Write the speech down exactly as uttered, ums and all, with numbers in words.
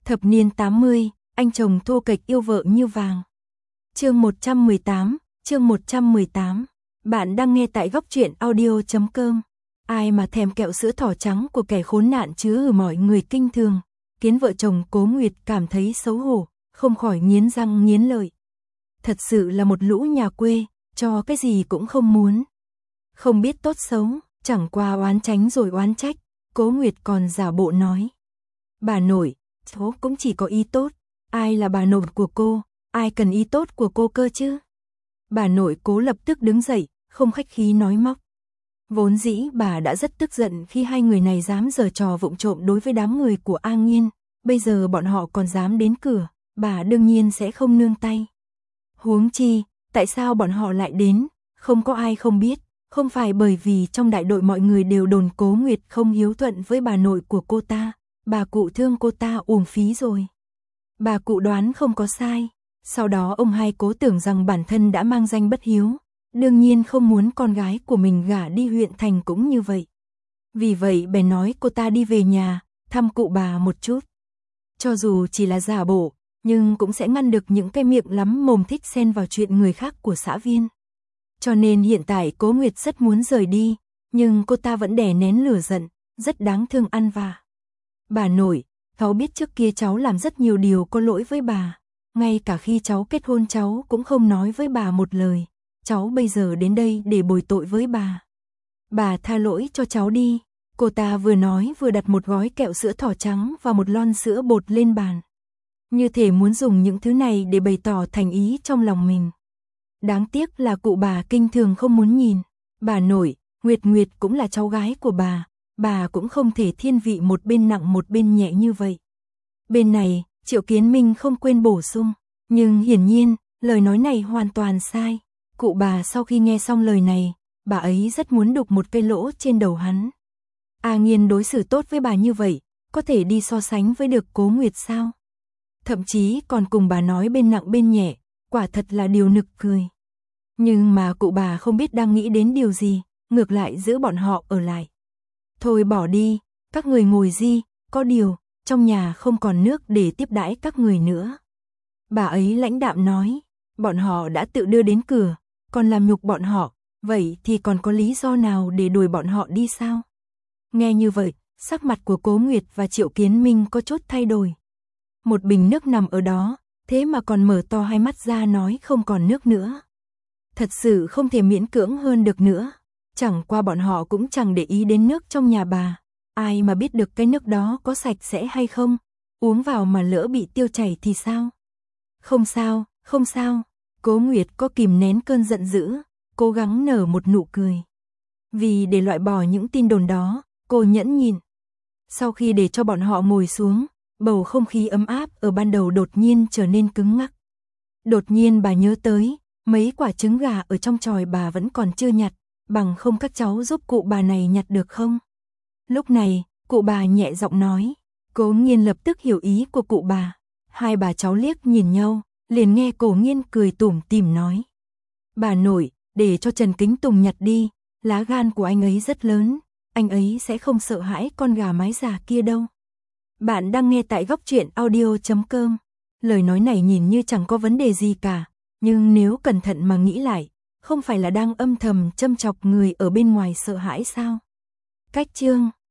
Thập niên tám mươi, anh chồng thô kệch yêu vợ như vàng. Chương một trăm mười tám, chương một trăm mười tám. Bạn đang nghe tại góc truyện audio chấm com. Ai mà thèm kẹo sữa thỏ trắng của kẻ khốn nạn chứa ở mọi người kinh thường, khiến vợ chồng Cố Nguyệt cảm thấy xấu hổ, không khỏi nghiến răng nghiến lợi. Thật sự là một lũ nhà quê, cho cái gì cũng không muốn. Không biết tốt xấu, chẳng qua oán tránh rồi oán trách, Cố Nguyệt còn giả bộ nói. Bà nội, cháu cũng chỉ có ý tốt, ai là bà nội của cô, ai cần ý tốt của cô cơ chứ? Bà nội Cố lập tức đứng dậy, không khách khí nói móc. Vốn dĩ bà đã rất tức giận khi hai người này dám giở trò vụng trộm đối với đám người của A Nghiên, bây giờ bọn họ còn dám đến cửa, bà đương nhiên sẽ không nương tay. Huống chi, tại sao bọn họ lại đến, không có ai không biết, không phải bởi vì trong đại đội mọi người đều đồn Cố Nguyệt không hiếu thuận với bà nội của cô ta, bà cụ thương cô ta uổng phí rồi. Bà cụ đoán không có sai, sau đó ông hai Cố tưởng rằng bản thân đã mang danh bất hiếu, đương nhiên không muốn con gái của mình gả đi huyện thành cũng như vậy. Vì vậy bèn nói cô ta đi về nhà, thăm cụ bà một chút. Cho dù chỉ là giả bộ, nhưng cũng sẽ ngăn được những cái miệng lắm mồm thích xen vào chuyện người khác của xã viên. Cho nên hiện tại Cố Nguyệt rất muốn rời đi, nhưng cô ta vẫn đè nén lửa giận, rất đáng thương ăn vạ. Bà nội, cháu biết trước kia cháu làm rất nhiều điều có lỗi với bà, ngay cả khi cháu kết hôn cháu cũng không nói với bà một lời, cháu bây giờ đến đây để bồi tội với bà. Bà tha lỗi cho cháu đi. Cô ta vừa nói vừa đặt một gói kẹo sữa thỏ trắng và một lon sữa bột lên bàn. Như thể muốn dùng những thứ này để bày tỏ thành ý trong lòng mình. Đáng tiếc là cụ bà kinh thường không muốn nhìn. Bà nội, Nguyệt Nguyệt cũng là cháu gái của bà, bà cũng không thể thiên vị một bên nặng một bên nhẹ như vậy. Bên này, Triệu Kiến Minh không quên bổ sung, nhưng hiển nhiên, lời nói này hoàn toàn sai. Cụ bà sau khi nghe xong lời này, bà ấy rất muốn đục một cây lỗ trên đầu hắn. A Nghiên đối xử tốt với bà như vậy, có thể đi so sánh với được Cố Nguyệt sao? Thậm chí còn cùng bà nói bên nặng bên nhẹ, quả thật là điều nực cười. Nhưng mà cụ bà không biết đang nghĩ đến điều gì, ngược lại giữ bọn họ ở lại. Thôi bỏ đi, các người ngồi di, có điều, trong nhà không còn nước để tiếp đãi các người nữa. Bà ấy lãnh đạm nói, bọn họ đã tự đưa đến cửa, còn làm nhục bọn họ, vậy thì còn có lý do nào để đuổi bọn họ đi sao? Nghe như vậy, sắc mặt của Cố Nguyệt và Triệu Kiến Minh có chút thay đổi. Một bình nước nằm ở đó, thế mà còn mở to hai mắt ra nói không còn nước nữa. Thật sự không thể miễn cưỡng hơn được nữa. Chẳng qua bọn họ cũng chẳng để ý đến nước trong nhà bà. Ai mà biết được cái nước đó có sạch sẽ hay không? Uống vào mà lỡ bị tiêu chảy thì sao? Không sao, không sao. Cố Nguyệt có kìm nén cơn giận dữ, cố gắng nở một nụ cười. Vì để loại bỏ những tin đồn đó, cô nhẫn nhịn. Sau khi để cho bọn họ ngồi xuống, bầu không khí ấm áp ở ban đầu đột nhiên trở nên cứng ngắc. Đột nhiên bà nhớ tới, mấy quả trứng gà ở trong chòi bà vẫn còn chưa nhặt, bằng không các cháu giúp cụ bà này nhặt được không? Lúc này, cụ bà nhẹ giọng nói, Cố Nghiên lập tức hiểu ý của cụ bà. Hai bà cháu liếc nhìn nhau, liền nghe Cố Nghiên cười tủm tỉm nói. Bà nội, để cho Trần Kính Tùng nhặt đi, lá gan của anh ấy rất lớn, anh ấy sẽ không sợ hãi con gà mái già kia đâu. Bạn đang nghe tại góc truyện audio chấm com. Lời nói này nhìn như chẳng có vấn đề gì cả, nhưng nếu cẩn thận mà nghĩ lại, không phải là đang âm thầm châm chọc người ở bên ngoài sợ hãi sao? Cách chương